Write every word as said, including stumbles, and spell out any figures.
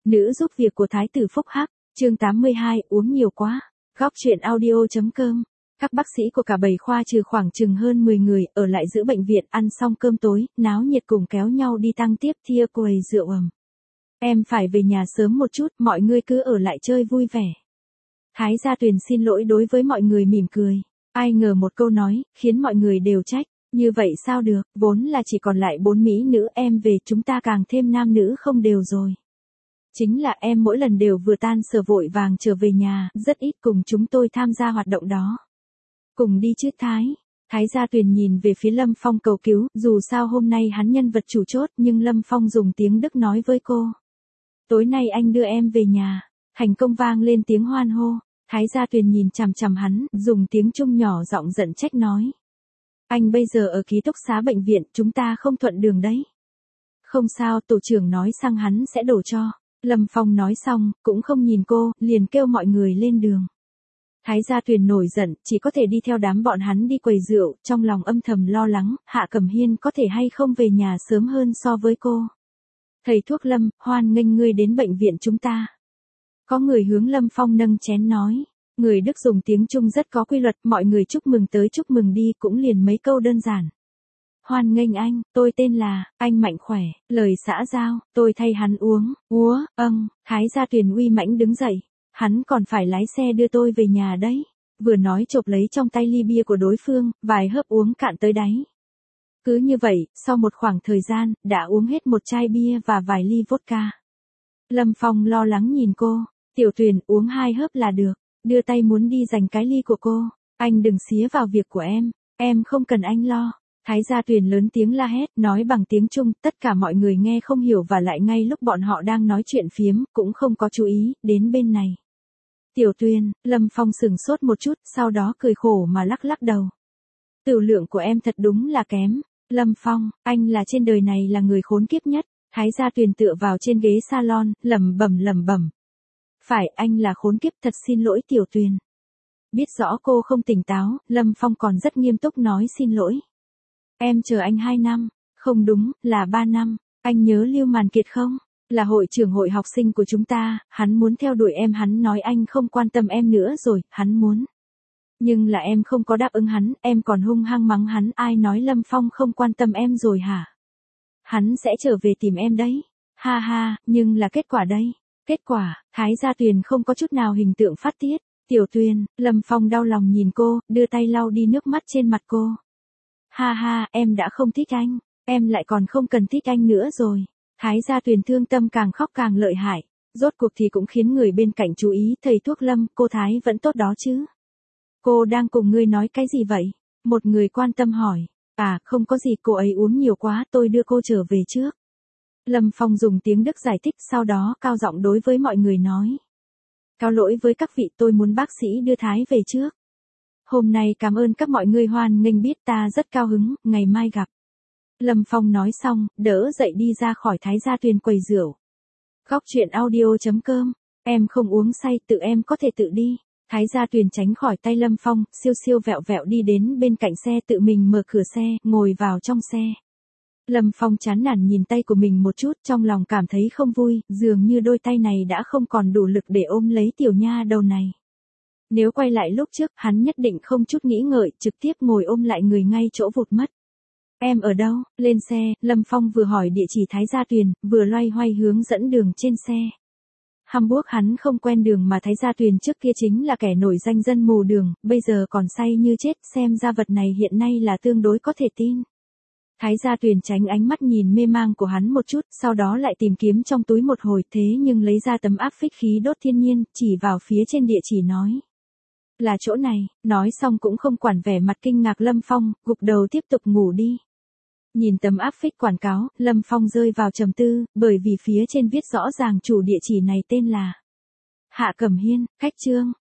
Nữ giúp việc của Thái tử Phúc Hắc, chương tám mươi hai, uống nhiều quá. Góc truyện audio.com. Các bác sĩ của cả bảy khoa trừ khoảng chừng hơn mười người ở lại giữ bệnh viện, ăn xong cơm tối, náo nhiệt cùng kéo nhau đi tăng tiếp thia quầy rượu ầm. Em phải về nhà sớm một chút, mọi người cứ ở lại chơi vui vẻ. Thái Gia Tuyền xin lỗi đối với mọi người mỉm cười. Ai ngờ một câu nói, khiến mọi người đều trách. Như vậy sao được, vốn là chỉ còn lại bốn mỹ nữ, em về chúng ta càng thêm nam nữ không đều rồi. Chính là em mỗi lần đều vừa tan sở vội vàng trở về nhà, rất ít cùng chúng tôi tham gia hoạt động đó. Cùng đi chứ Thái. Thái Gia Tuyền nhìn về phía Lâm Phong cầu cứu, dù sao hôm nay hắn nhân vật chủ chốt, nhưng Lâm Phong dùng tiếng Đức nói với cô. Tối nay anh đưa em về nhà. Thành công vang lên tiếng hoan hô. Thái Gia Tuyền nhìn chằm chằm hắn, dùng tiếng Trung nhỏ giọng giận trách nói. Anh bây giờ ở ký túc xá bệnh viện, chúng ta không thuận đường đấy. Không sao, tổ trưởng nói xăng hắn sẽ đổ cho. Lâm Phong nói xong, cũng không nhìn cô, liền kêu mọi người lên đường. Thái Gia Tuyền nổi giận, chỉ có thể đi theo đám bọn hắn đi quầy rượu, trong lòng âm thầm lo lắng, Hạ Cẩm Hiên có thể hay không về nhà sớm hơn so với cô. Thầy thuốc Lâm, hoan nghênh ngươi đến bệnh viện chúng ta. Có người hướng Lâm Phong nâng chén nói. Người Đức dùng tiếng Trung rất có quy luật, mọi người chúc mừng tới chúc mừng đi, cũng liền mấy câu đơn giản. Hoan nghênh anh, tôi tên là, anh mạnh khỏe, lời xã giao, tôi thay hắn uống, úa, âng, Thái Gia Tuyền uy mãnh đứng dậy, hắn còn phải lái xe đưa tôi về nhà đấy, vừa nói chộp lấy trong tay ly bia của đối phương, vài hớp uống cạn tới đáy. Cứ như vậy, sau một khoảng thời gian, đã uống hết một chai bia và vài ly vodka. Lâm Phong lo lắng nhìn cô, Tiểu Tuyền uống hai hớp là được, đưa tay muốn đi giành cái ly của cô, anh đừng xía vào việc của em, em không cần anh lo. Thái Gia Tuyền lớn tiếng la hét, nói bằng tiếng Trung, tất cả mọi người nghe không hiểu và lại ngay lúc bọn họ đang nói chuyện phiếm, cũng không có chú ý, đến bên này. Tiểu Tuyền, Lâm Phong sừng sốt một chút, sau đó cười khổ mà lắc lắc đầu. Tửu lượng của em thật đúng là kém. Lâm Phong, anh là trên đời này là người khốn kiếp nhất. Thái Gia Tuyền tựa vào trên ghế salon, lẩm bẩm lẩm bẩm. Phải, anh là khốn kiếp, thật xin lỗi Tiểu Tuyền. Biết rõ cô không tỉnh táo, Lâm Phong còn rất nghiêm túc nói xin lỗi. Em chờ anh hai năm, không đúng, là ba năm, anh nhớ Lưu Màn Kiệt không? Là hội trưởng hội học sinh của chúng ta, hắn muốn theo đuổi em, hắn nói anh không quan tâm em nữa rồi, hắn muốn. Nhưng là em không có đáp ứng hắn, em còn hung hăng mắng hắn, ai nói Lâm Phong không quan tâm em rồi hả? Hắn sẽ trở về tìm em đấy, ha ha, nhưng là kết quả đây. Kết quả, Thái Gia Tuyền không có chút nào hình tượng phát tiết. Tiểu Tuyền, Lâm Phong đau lòng nhìn cô, đưa tay lau đi nước mắt trên mặt cô. Ha ha, em đã không thích anh, em lại còn không cần thích anh nữa rồi. Thái Gia Tuyền thương tâm càng khóc càng lợi hại. Rốt cuộc thì cũng khiến người bên cạnh chú ý, thầy thuốc Lâm, cô Thái vẫn tốt đó chứ. Cô đang cùng ngươi nói cái gì vậy? Một người quan tâm hỏi. À, không có gì, cô ấy uống nhiều quá, tôi đưa cô trở về trước. Lâm Phong dùng tiếng Đức giải thích, sau đó cao giọng đối với mọi người nói. Cáo lỗi với các vị, tôi muốn bác sĩ đưa Thái về trước. Hôm nay cảm ơn các mọi người hoan nghênh, biết ta rất cao hứng, ngày mai gặp. Lâm Phong nói xong, đỡ dậy đi ra khỏi Thái Gia Tuyền quầy rượu. Góc truyện audio.com, em không uống say, tự em có thể tự đi. Thái Gia Tuyền tránh khỏi tay Lâm Phong, siêu siêu vẹo vẹo đi đến bên cạnh xe, tự mình mở cửa xe, ngồi vào trong xe. Lâm Phong chán nản nhìn tay của mình một chút, trong lòng cảm thấy không vui, dường như đôi tay này đã không còn đủ lực để ôm lấy tiểu nha đầu này. Nếu quay lại lúc trước, hắn nhất định không chút nghĩ ngợi, trực tiếp ngồi ôm lại người ngay chỗ vụt mất. Em ở đâu? Lên xe, Lâm Phong vừa hỏi địa chỉ Thái Gia Tuyền, vừa loay hoay hướng dẫn đường trên xe. Hamburg hắn không quen đường mà Thái Gia Tuyền trước kia chính là kẻ nổi danh dân mù đường, bây giờ còn say như chết, xem ra vật này hiện nay là tương đối có thể tin. Thái Gia Tuyền tránh ánh mắt nhìn mê mang của hắn một chút, sau đó lại tìm kiếm trong túi một hồi, thế nhưng lấy ra tấm áp phích khí đốt thiên nhiên, chỉ vào phía trên địa chỉ nói. Là chỗ này, nói xong cũng không quản vẻ mặt kinh ngạc Lâm Phong, gục đầu tiếp tục ngủ đi. Nhìn tấm áp phích quảng cáo, Lâm Phong rơi vào trầm tư, bởi vì phía trên viết rõ ràng chủ địa chỉ này tên là Hạ Cẩm Hiên, cách Trương.